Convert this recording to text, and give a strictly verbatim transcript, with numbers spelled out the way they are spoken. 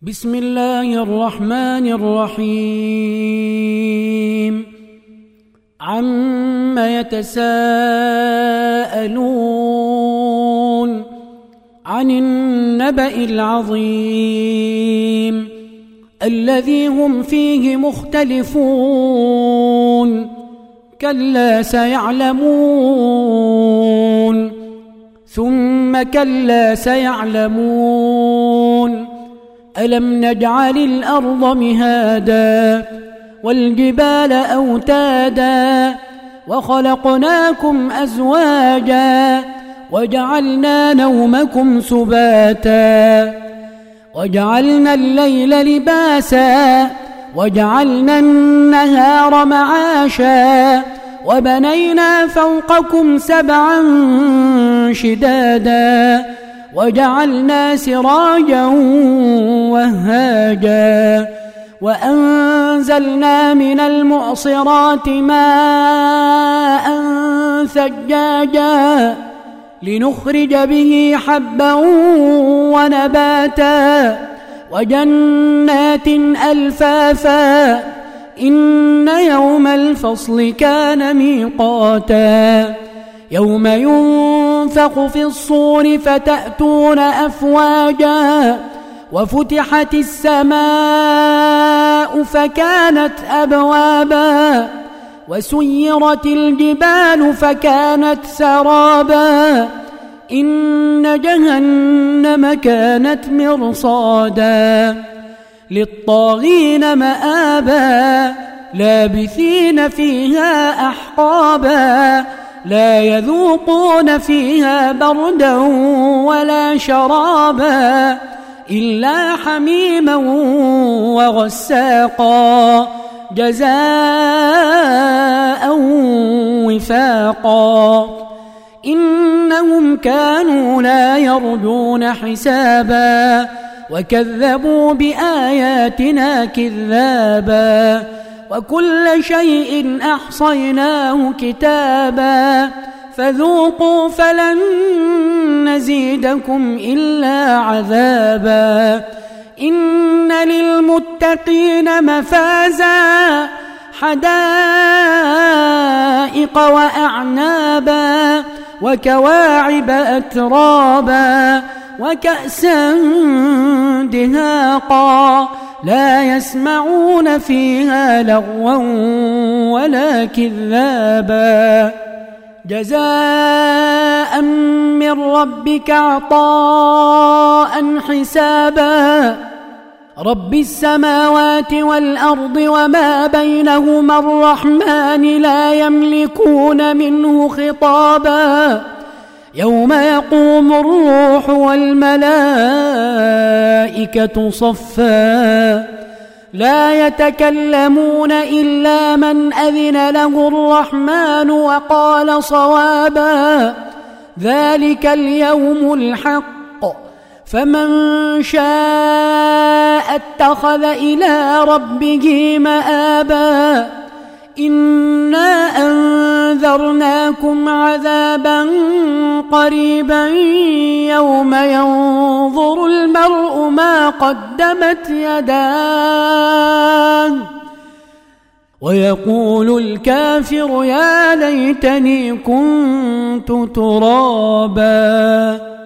بسم الله الرحمن الرحيم. عم يتساءلون عن النبأ العظيم الذي هم فيه مختلفون كلا سيعلمون ثم كلا سيعلمون ألم نجعل الأرض مهادا والجبال أوتادا وخلقناكم أزواجا وجعلنا نومكم سباتا وجعلنا الليل لباسا وجعلنا النهار معاشا وبنينا فوقكم سبعا شدادا وجعلنا سراجا وهاجا وأنزلنا من المعصرات ماء ثجاجا لنخرج به حبا ونباتا وجنات ألفافا إن يوم الفصل كان ميقاتا يوم ينفخ في الصور فتأتون أفواجا وفتحت السماء فكانت أبوابا وسيرت الجبال فكانت سرابا إن جهنم كانت مرصادا للطاغين مآبا لابثين فيها أحقابا لا يذوقون فيها بردا ولا شرابا إلا حميما وغساقا جزاء وفاقا إنهم كانوا لا يرجون حسابا وكذبوا بآياتنا كذابا وكل شيء أحصيناه كتابا فذوقوا فلن نزيدكم إلا عذابا إن للمتقين مفازا حدائق وأعنابا وكواعب أترابا وكأسا دهاقا لا يسمعون فيها لغوا ولا كذابا جزاء من ربك عطاء حسابا رب السماوات والأرض وما بينهما الرحمن لا يملكون منه خطابا يوم يقوم الروح والملائكة صفا لا يتكلمون إلا من أذن له الرحمن وقال صوابا ذلك اليوم الحق فمن شاء اتخذ إلى ربه مآبا إنا أنذرناكم عذابا قريبا يوم ينظر المرء ما قدمت يداه ويقول الكافر يا ليتني كنت ترابا.